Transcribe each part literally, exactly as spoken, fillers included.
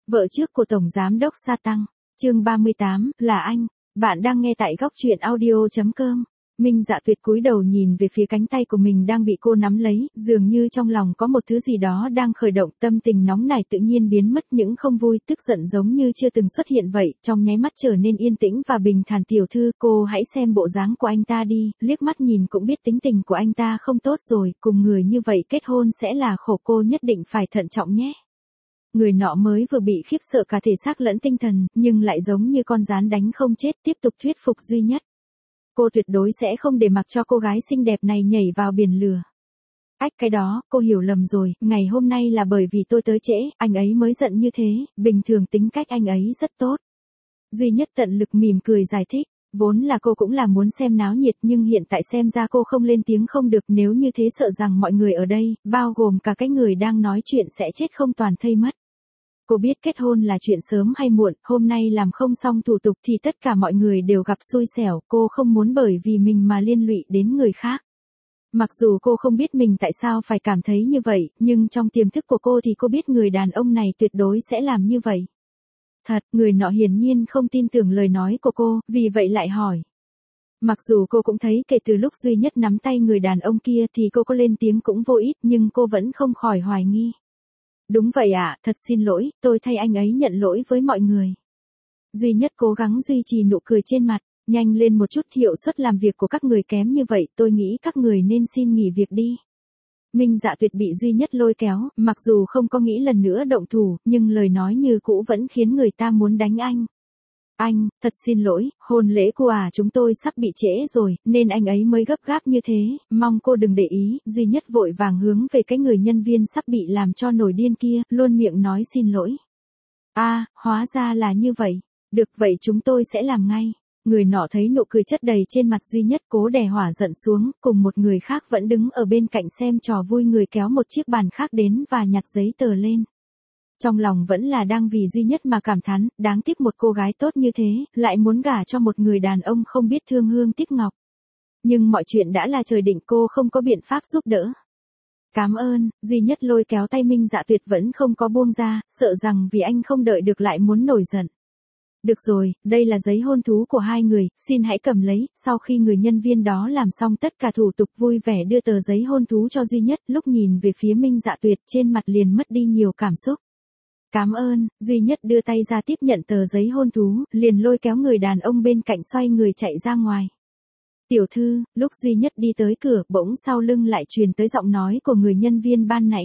Vợ trước của Tổng Giám đốc Sa Tăng, chương ba mươi tám, là anh. Bạn đang nghe tại góc truyện audio.com. Minh Dạ Tuyệt cúi đầu nhìn về phía cánh tay của mình đang bị cô nắm lấy, dường như trong lòng có một thứ gì đó đang khởi động, tâm tình nóng nảy tự nhiên biến mất, những không vui, tức giận giống như chưa từng xuất hiện vậy, trong nháy mắt trở nên yên tĩnh và bình thản. Tiểu thư, cô hãy xem bộ dáng của anh ta đi, liếc mắt nhìn cũng biết tính tình của anh ta không tốt rồi, cùng người như vậy kết hôn sẽ là khổ, cô nhất định phải thận trọng nhé. Người nọ mới vừa bị khiếp sợ cả thể xác lẫn tinh thần, nhưng lại giống như con gián đánh không chết, tiếp tục thuyết phục Duy Nhất. Cô tuyệt đối sẽ không để mặc cho cô gái xinh đẹp này nhảy vào biển lửa. Ách, cái đó, cô hiểu lầm rồi, ngày hôm nay là bởi vì tôi tới trễ, anh ấy mới giận như thế, bình thường tính cách anh ấy rất tốt. Duy Nhất tận lực mỉm cười giải thích, vốn là cô cũng là muốn xem náo nhiệt, nhưng hiện tại xem ra cô không lên tiếng không được, nếu như thế sợ rằng mọi người ở đây, bao gồm cả cái người đang nói chuyện sẽ chết không toàn thây mất. Cô biết kết hôn là chuyện sớm hay muộn, hôm nay làm không xong thủ tục thì tất cả mọi người đều gặp xui xẻo, cô không muốn bởi vì mình mà liên lụy đến người khác. Mặc dù cô không biết mình tại sao phải cảm thấy như vậy, nhưng trong tiềm thức của cô thì cô biết người đàn ông này tuyệt đối sẽ làm như vậy. Thật, người nọ hiển nhiên không tin tưởng lời nói của cô, vì vậy lại hỏi. Mặc dù cô cũng thấy kể từ lúc Duy Nhất nắm tay người đàn ông kia thì cô có lên tiếng cũng vô ích, nhưng cô vẫn không khỏi hoài nghi. Đúng vậy ạ, à, thật xin lỗi, tôi thay anh ấy nhận lỗi với mọi người. Duy Nhất cố gắng duy trì nụ cười trên mặt, nhanh lên một chút, hiệu suất làm việc của các người kém như vậy, tôi nghĩ các người nên xin nghỉ việc đi. Minh Dạ Tuyệt bị Duy Nhất lôi kéo, mặc dù không có nghĩ lần nữa động thủ, nhưng lời nói như cũ vẫn khiến người ta muốn đánh anh. Anh, thật xin lỗi, hôn lễ của à chúng tôi sắp bị trễ rồi, nên anh ấy mới gấp gáp như thế, mong cô đừng để ý. Duy Nhất vội vàng hướng về cái người nhân viên sắp bị làm cho nổi điên kia, luôn miệng nói xin lỗi. A, à, hóa ra là như vậy. Được vậy chúng tôi sẽ làm ngay. Người nọ thấy nụ cười chất đầy trên mặt Duy Nhất, cố đè hỏa giận xuống, cùng một người khác vẫn đứng ở bên cạnh xem trò vui, người kéo một chiếc bàn khác đến và nhặt giấy tờ lên. Trong lòng vẫn là đang vì Duy Nhất mà cảm thán, đáng tiếc một cô gái tốt như thế, lại muốn gả cho một người đàn ông không biết thương hương tiếc ngọc. Nhưng mọi chuyện đã là trời định, cô không có biện pháp giúp đỡ. Cảm ơn. Duy Nhất lôi kéo tay Minh Dạ Tuyệt vẫn không có buông ra, sợ rằng vì anh không đợi được lại muốn nổi giận. Được rồi, đây là giấy hôn thú của hai người, xin hãy cầm lấy. Sau khi người nhân viên đó làm xong tất cả thủ tục, vui vẻ đưa tờ giấy hôn thú cho Duy Nhất, lúc nhìn về phía Minh Dạ Tuyệt trên mặt liền mất đi nhiều cảm xúc. Cảm ơn. Duy Nhất đưa tay ra tiếp nhận tờ giấy hôn thú, liền lôi kéo người đàn ông bên cạnh xoay người chạy ra ngoài. Tiểu thư, lúc Duy Nhất đi tới cửa, bỗng sau lưng lại truyền tới giọng nói của người nhân viên ban nãy.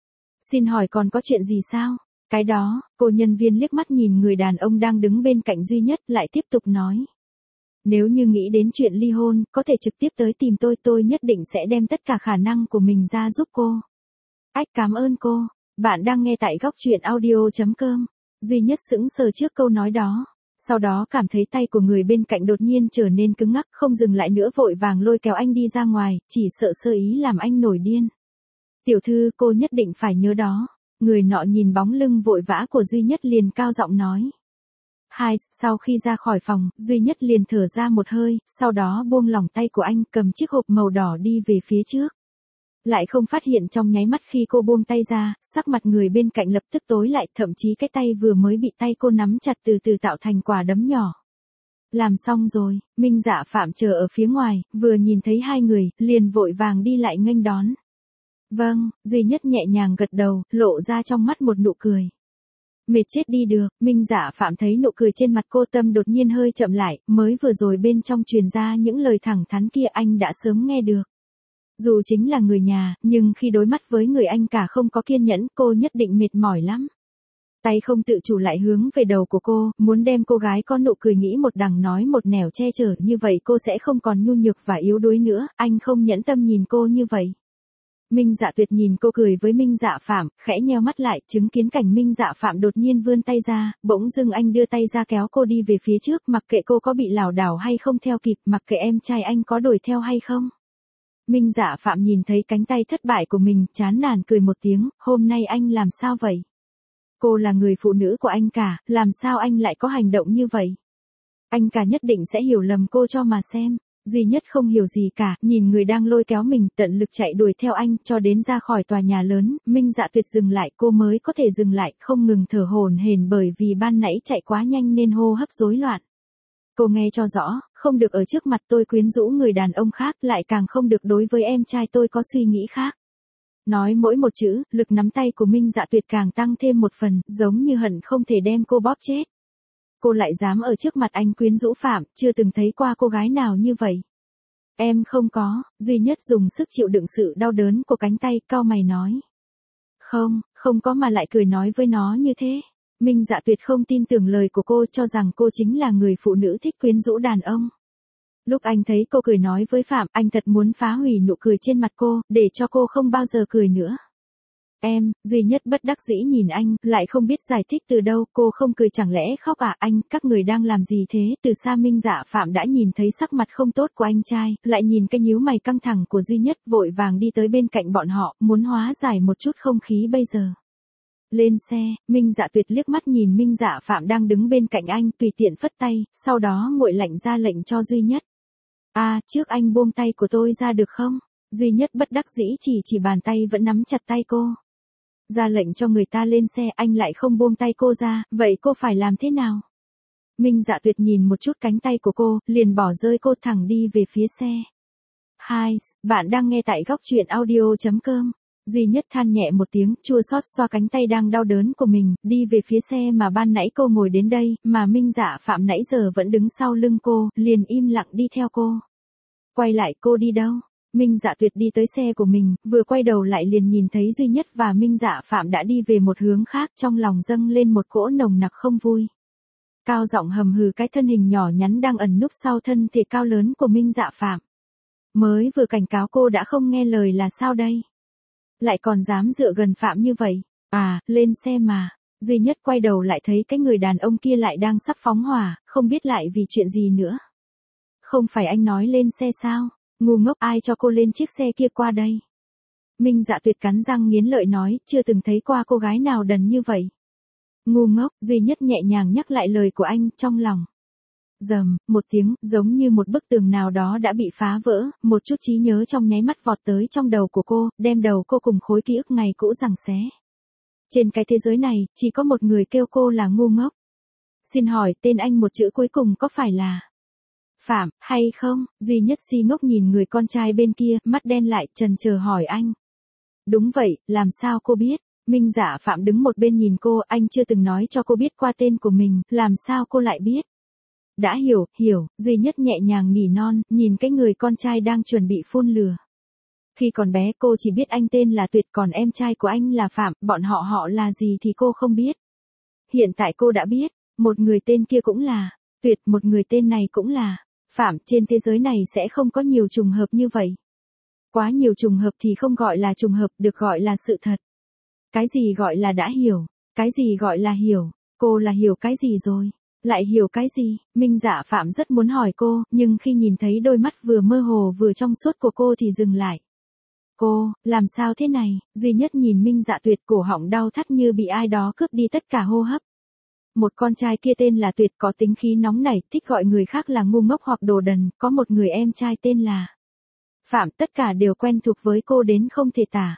Xin hỏi còn có chuyện gì sao? Cái đó, cô nhân viên liếc mắt nhìn người đàn ông đang đứng bên cạnh Duy Nhất, lại tiếp tục nói. Nếu như nghĩ đến chuyện ly hôn, có thể trực tiếp tới tìm tôi, tôi nhất định sẽ đem tất cả khả năng của mình ra giúp cô. Ách, cảm ơn cô. Bạn đang nghe tại góc truyện audio.com. Duy Nhất sững sờ trước câu nói đó. Sau đó cảm thấy tay của người bên cạnh đột nhiên trở nên cứng ngắc, không dừng lại nữa, vội vàng lôi kéo anh đi ra ngoài, chỉ sợ sơ ý làm anh nổi điên. Tiểu thư, cô nhất định phải nhớ đó. Người nọ nhìn bóng lưng vội vã của Duy Nhất liền cao giọng nói. Hai, sau khi ra khỏi phòng, Duy Nhất liền thở ra một hơi, sau đó buông lỏng tay của anh, cầm chiếc hộp màu đỏ đi về phía trước. Lại không phát hiện trong nháy mắt khi cô buông tay ra, sắc mặt người bên cạnh lập tức tối lại, thậm chí cái tay vừa mới bị tay cô nắm chặt từ từ tạo thành quả đấm nhỏ. Làm xong rồi, Minh Dạ Phạm chờ ở phía ngoài, vừa nhìn thấy hai người, liền vội vàng đi lại nghênh đón. Vâng. Duy Nhất nhẹ nhàng gật đầu, lộ ra trong mắt một nụ cười. Mệt chết đi được. Minh Dạ Phạm thấy nụ cười trên mặt cô, tâm đột nhiên hơi chậm lại, mới vừa rồi bên trong truyền ra những lời thẳng thắn kia anh đã sớm nghe được. Dù chính là người nhà, nhưng khi đối mắt với người anh cả không có kiên nhẫn, cô nhất định mệt mỏi lắm. Tay không tự chủ lại hướng về đầu của cô, muốn đem cô gái có nụ cười nghĩ một đằng nói một nẻo che chở, như vậy cô sẽ không còn nhu nhược và yếu đuối nữa, anh không nhẫn tâm nhìn cô như vậy. Minh Dạ Tuyệt nhìn cô cười với Minh Dạ Phạm, khẽ nheo mắt lại, chứng kiến cảnh Minh Dạ Phạm đột nhiên vươn tay ra, bỗng dưng anh đưa tay ra kéo cô đi về phía trước, mặc kệ cô có bị lảo đảo hay không theo kịp, mặc kệ em trai anh có đuổi theo hay không. Minh Dạ Phạm nhìn thấy cánh tay thất bại của mình, chán nản cười một tiếng, hôm nay anh làm sao vậy? Cô là người phụ nữ của anh cả, làm sao anh lại có hành động như vậy? Anh cả nhất định sẽ hiểu lầm cô cho mà xem. Duy Nhất không hiểu gì cả, nhìn người đang lôi kéo mình tận lực chạy đuổi theo anh cho đến ra khỏi tòa nhà lớn, Minh Dạ Tuyệt dừng lại, cô mới có thể dừng lại, không ngừng thở hổn hển bởi vì ban nãy chạy quá nhanh nên hô hấp rối loạn. Cô nghe cho rõ, không được ở trước mặt tôi quyến rũ người đàn ông khác, lại càng không được đối với em trai tôi có suy nghĩ khác. Nói mỗi một chữ, lực nắm tay của Minh Dạ Tuyệt càng tăng thêm một phần, giống như hận không thể đem cô bóp chết. Cô lại dám ở trước mặt anh quyến rũ Phạm, chưa từng thấy qua cô gái nào như vậy. Em không có, Duy Nhất dùng sức chịu đựng sự đau đớn của cánh tay, cau mày nói. Không, không có mà lại cười nói với nó như thế. Minh Dạ Tuyệt không tin tưởng lời của cô, cho rằng cô chính là người phụ nữ thích quyến rũ đàn ông. Lúc anh thấy cô cười nói với Phạm, anh thật muốn phá hủy nụ cười trên mặt cô, để cho cô không bao giờ cười nữa. Em, Duy Nhất bất đắc dĩ nhìn anh, lại không biết giải thích từ đâu, cô không cười chẳng lẽ khóc à? Anh, các người đang làm gì thế? Từ xa Minh Dạ Phạm đã nhìn thấy sắc mặt không tốt của anh trai, lại nhìn cái nhíu mày căng thẳng của Duy Nhất, vội vàng đi tới bên cạnh bọn họ, muốn hóa giải một chút không khí bây giờ. Lên xe, Minh Dạ Tuyệt liếc mắt nhìn Minh Dạ Phạm đang đứng bên cạnh anh, tùy tiện phất tay, sau đó nguội lạnh ra lệnh cho Duy Nhất. À, trước anh buông tay của tôi ra được không? Duy Nhất bất đắc dĩ chỉ chỉ bàn tay vẫn nắm chặt tay cô. Ra lệnh cho người ta lên xe, anh lại không buông tay cô ra, vậy cô phải làm thế nào? Minh Dạ Tuyệt nhìn một chút cánh tay của cô, liền bỏ rơi cô thẳng đi về phía xe. Hi, bạn đang nghe tại góc truyện audio chấm com. Duy Nhất than nhẹ một tiếng, chua xót xoa cánh tay đang đau đớn của mình, đi về phía xe mà ban nãy cô ngồi đến đây, mà Minh Dạ Phạm nãy giờ vẫn đứng sau lưng cô, liền im lặng đi theo cô. Quay lại, cô đi đâu? Minh Dạ Tuyệt đi tới xe của mình, vừa quay đầu lại liền nhìn thấy Duy Nhất và Minh Dạ Phạm đã đi về một hướng khác, trong lòng dâng lên một cỗ nồng nặc không vui. Cao giọng hầm hừ cái thân hình nhỏ nhắn đang ẩn núp sau thân thể cao lớn của Minh Dạ Phạm. Mới vừa cảnh cáo cô đã không nghe lời là sao đây? Lại còn dám dựa gần Phạm như vậy? À, lên xe mà. Duy Nhất quay đầu lại thấy cái người đàn ông kia lại đang sắp phóng hỏa, không biết lại vì chuyện gì nữa. Không phải anh nói lên xe sao? Ngu ngốc, ai cho cô lên chiếc xe kia qua đây? Minh Dạ Tuyệt cắn răng nghiến lợi nói, chưa từng thấy qua cô gái nào đần như vậy. Ngu ngốc, Duy Nhất nhẹ nhàng nhắc lại lời của anh, trong lòng. Rầm, một tiếng, giống như một bức tường nào đó đã bị phá vỡ, một chút trí nhớ trong nháy mắt vọt tới trong đầu của cô, đem đầu cô cùng khối ký ức ngày cũ giằng xé. Trên cái thế giới này, chỉ có một người kêu cô là ngu ngốc. Xin hỏi, tên anh một chữ cuối cùng có phải là Phạm, hay không? Duy Nhất si ngốc nhìn người con trai bên kia, mắt đen lại, trần chờ hỏi anh. Đúng vậy, làm sao cô biết? Minh Dạ Phạm đứng một bên nhìn cô, anh chưa từng nói cho cô biết qua tên của mình, làm sao cô lại biết? Đã hiểu, hiểu, Duy Nhất nhẹ nhàng nỉ non, nhìn cái người con trai đang chuẩn bị phun lửa. Khi còn bé cô chỉ biết anh tên là Tuyệt, còn em trai của anh là Phạm, bọn họ họ là gì thì cô không biết. Hiện tại cô đã biết, một người tên kia cũng là Tuyệt, một người tên này cũng là Phạm, trên thế giới này sẽ không có nhiều trùng hợp như vậy. Quá nhiều trùng hợp thì không gọi là trùng hợp, được gọi là sự thật. Cái gì gọi là đã hiểu? Cái gì gọi là hiểu? Cô là hiểu cái gì rồi? Lại hiểu cái gì? Minh Dạ Phạm rất muốn hỏi cô, nhưng khi nhìn thấy đôi mắt vừa mơ hồ vừa trong suốt của cô thì dừng lại. Cô, làm sao thế này? Duy Nhất nhìn Minh Dạ Tuyệt, cổ họng đau thắt như bị ai đó cướp đi tất cả hô hấp. Một con trai kia tên là Tuyệt, có tính khí nóng nảy, thích gọi người khác là ngu ngốc hoặc đồ đần, có một người em trai tên là Phạm, tất cả đều quen thuộc với cô đến không thể tả.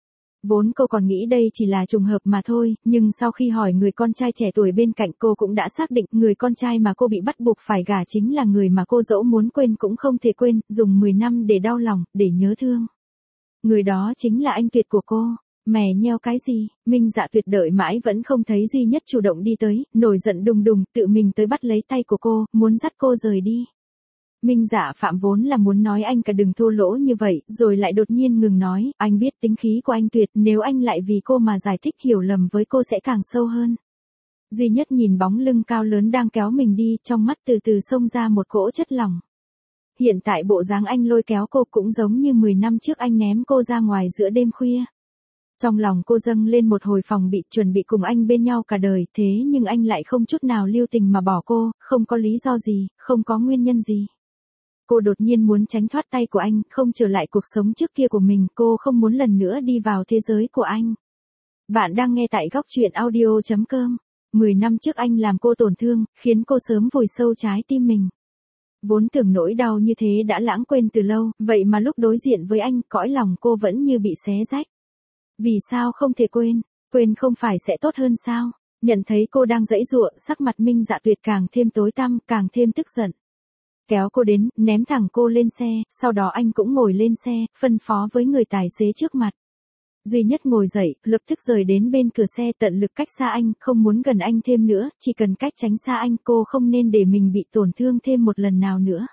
Vốn cô còn nghĩ đây chỉ là trùng hợp mà thôi, nhưng sau khi hỏi người con trai trẻ tuổi bên cạnh cô cũng đã xác định người con trai mà cô bị bắt buộc phải gả chính là người mà cô dẫu muốn quên cũng không thể quên, dùng mười năm để đau lòng, để nhớ thương. Người đó chính là anh Tuyệt của cô. Mè nheo cái gì? Minh Dạ Tuyệt đợi mãi vẫn không thấy Duy Nhất chủ động đi tới, nổi giận đùng đùng, tự mình tới bắt lấy tay của cô, muốn dắt cô rời đi. Minh Dạ Phạm vốn là muốn nói anh cả đừng thô lỗ như vậy, rồi lại đột nhiên ngừng nói, anh biết tính khí của anh Tuyệt, nếu anh lại vì cô mà giải thích hiểu lầm với cô sẽ càng sâu hơn. Duy Nhất nhìn bóng lưng cao lớn đang kéo mình đi, trong mắt từ từ xông ra một cỗ chất lỏng. Hiện tại bộ dáng anh lôi kéo cô cũng giống như mười năm trước anh ném cô ra ngoài giữa đêm khuya. Trong lòng cô dâng lên một hồi phòng bị, chuẩn bị cùng anh bên nhau cả đời, thế nhưng anh lại không chút nào lưu tình mà bỏ cô, không có lý do gì, không có nguyên nhân gì. Cô đột nhiên muốn tránh thoát tay của anh, không trở lại cuộc sống trước kia của mình, cô không muốn lần nữa đi vào thế giới của anh. Bạn đang nghe tại góc truyện audio chấm com. mười năm trước anh làm cô tổn thương, khiến cô sớm vùi sâu trái tim mình. Vốn tưởng nỗi đau như thế đã lãng quên từ lâu, vậy mà lúc đối diện với anh, cõi lòng cô vẫn như bị xé rách. Vì sao không thể quên? Quên không phải sẽ tốt hơn sao? Nhận thấy cô đang giãy giụa, sắc mặt Minh Dạ Tuyệt càng thêm tối tăm, càng thêm tức giận. Kéo cô đến, ném thẳng cô lên xe, sau đó anh cũng ngồi lên xe, phân phó với người tài xế trước mặt. Duy Nhất ngồi dậy, lập tức rời đến bên cửa xe, tận lực cách xa anh, không muốn gần anh thêm nữa, chỉ cần cách tránh xa anh, cô không nên để mình bị tổn thương thêm một lần nào nữa.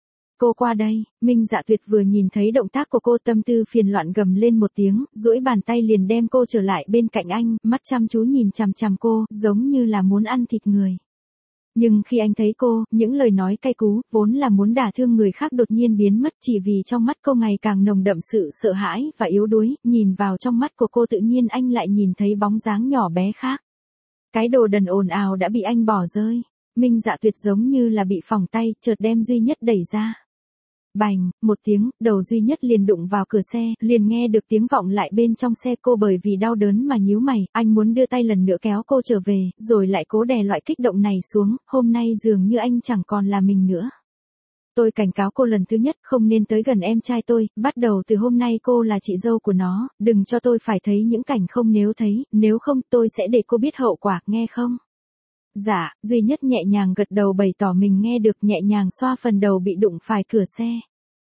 Cô qua đây. Minh Dạ Tuyệt vừa nhìn thấy động tác của cô, tâm tư phiền loạn gầm lên một tiếng, duỗi bàn tay liền đem cô trở lại bên cạnh anh, mắt chăm chú nhìn chằm chằm cô, giống như là muốn ăn thịt người. Nhưng khi anh thấy cô, những lời nói cay cú, vốn là muốn đả thương người khác đột nhiên biến mất, chỉ vì trong mắt cô ngày càng nồng đậm sự sợ hãi và yếu đuối, nhìn vào trong mắt của cô tự nhiên anh lại nhìn thấy bóng dáng nhỏ bé khác. Cái đồ đần ồn ào đã bị anh bỏ rơi. Minh Dạ Tuyệt giống như là bị phỏng tay, chợt đem Duy Nhất đẩy ra. Bành, một tiếng, đầu Duy Nhất liền đụng vào cửa xe, liền nghe được tiếng vọng lại bên trong xe, cô bởi vì đau đớn mà nhíu mày, anh muốn đưa tay lần nữa kéo cô trở về, rồi lại cố đè loại kích động này xuống, hôm nay dường như anh chẳng còn là mình nữa. Tôi cảnh cáo cô lần thứ nhất, không nên tới gần em trai tôi, bắt đầu từ hôm nay cô là chị dâu của nó, đừng cho tôi phải thấy những cảnh không nếu thấy, nếu không tôi sẽ để cô biết hậu quả, nghe không? Dạ, Duy Nhất nhẹ nhàng gật đầu bày tỏ mình nghe được, nhẹ nhàng xoa phần đầu bị đụng phải cửa xe.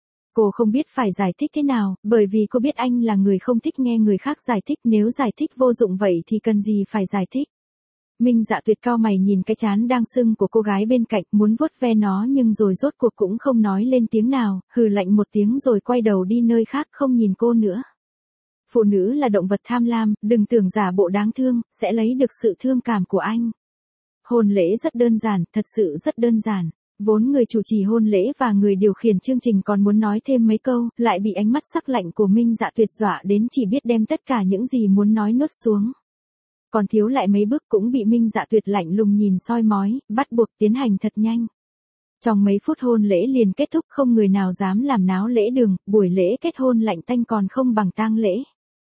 Cô không biết phải giải thích thế nào, bởi vì cô biết anh là người không thích nghe người khác giải thích, nếu giải thích vô dụng vậy thì cần gì phải giải thích. Minh Dạ Tuyệt cau mày nhìn cái trán đang sưng của cô gái bên cạnh, muốn vuốt ve nó nhưng rồi rốt cuộc cũng không nói lên tiếng nào, hừ lạnh một tiếng rồi quay đầu đi nơi khác, không nhìn cô nữa. Phụ nữ là động vật tham lam, đừng tưởng giả bộ đáng thương, sẽ lấy được sự thương cảm của anh. Hôn lễ rất đơn giản, thật sự rất đơn giản. Vốn người chủ trì hôn lễ và người điều khiển chương trình còn muốn nói thêm mấy câu, lại bị ánh mắt sắc lạnh của Minh Dạ Tuyệt dọa đến chỉ biết đem tất cả những gì muốn nói nuốt xuống. Còn thiếu lại mấy bước cũng bị Minh Dạ Tuyệt lạnh lùng nhìn soi mói, bắt buộc tiến hành thật nhanh. Trong mấy phút hôn lễ liền kết thúc, không người nào dám làm náo lễ đường, buổi lễ kết hôn lạnh tanh còn không bằng tang lễ.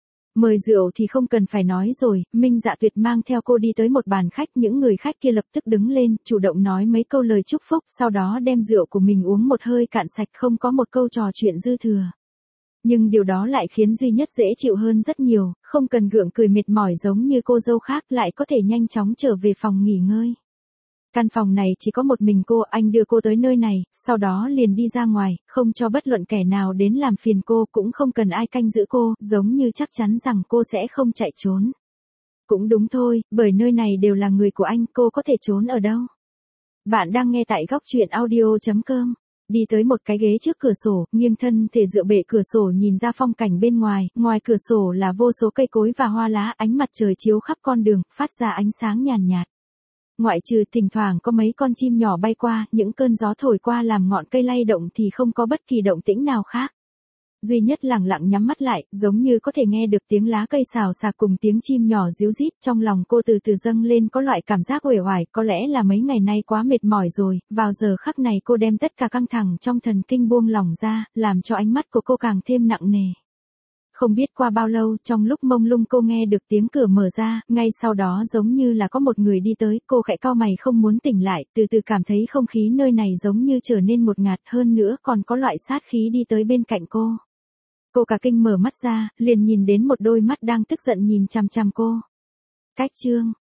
Mời rượu thì không cần phải nói rồi, Minh Dạ Tuyệt mang theo cô đi tới một bàn khách, những người khách kia lập tức đứng lên, chủ động nói mấy câu lời chúc phúc, sau đó đem rượu của mình uống một hơi cạn sạch, không có một câu trò chuyện dư thừa. Nhưng điều đó lại khiến Duy Nhất dễ chịu hơn rất nhiều, không cần gượng cười mệt mỏi giống như cô dâu khác, lại có thể nhanh chóng trở về phòng nghỉ ngơi. Căn phòng này chỉ có một mình cô, anh đưa cô tới nơi này, sau đó liền đi ra ngoài, không cho bất luận kẻ nào đến làm phiền cô, cũng không cần ai canh giữ cô, giống như chắc chắn rằng cô sẽ không chạy trốn. Cũng đúng thôi, bởi nơi này đều là người của anh, cô có thể trốn ở đâu. Bạn đang nghe tại góc truyện audio chấm com. Đi tới một cái ghế trước cửa sổ, nghiêng thân thể dựa bệ cửa sổ nhìn ra phong cảnh bên ngoài, ngoài cửa sổ là vô số cây cối và hoa lá, ánh mặt trời chiếu khắp con đường, phát ra ánh sáng nhàn nhạt. Ngoại trừ thỉnh thoảng có mấy con chim nhỏ bay qua, những cơn gió thổi qua làm ngọn cây lay động thì không có bất kỳ động tĩnh nào khác. Duy Nhất lặng lặng nhắm mắt lại, giống như có thể nghe được tiếng lá cây xào xạc cùng tiếng chim nhỏ ríu rít, trong lòng cô từ từ dâng lên có loại cảm giác uể oải, có lẽ là mấy ngày nay quá mệt mỏi rồi, vào giờ khắc này cô đem tất cả căng thẳng trong thần kinh buông lỏng ra, làm cho ánh mắt của cô càng thêm nặng nề. Không biết qua bao lâu, trong lúc mông lung cô nghe được tiếng cửa mở ra, ngay sau đó giống như là có một người đi tới, cô khẽ cau mày không muốn tỉnh lại, từ từ cảm thấy không khí nơi này giống như trở nên ngột ngạt, hơn nữa còn có loại sát khí đi tới bên cạnh cô. Cô cả kinh mở mắt ra, liền nhìn đến một đôi mắt đang tức giận nhìn chằm chằm cô. Cách chương,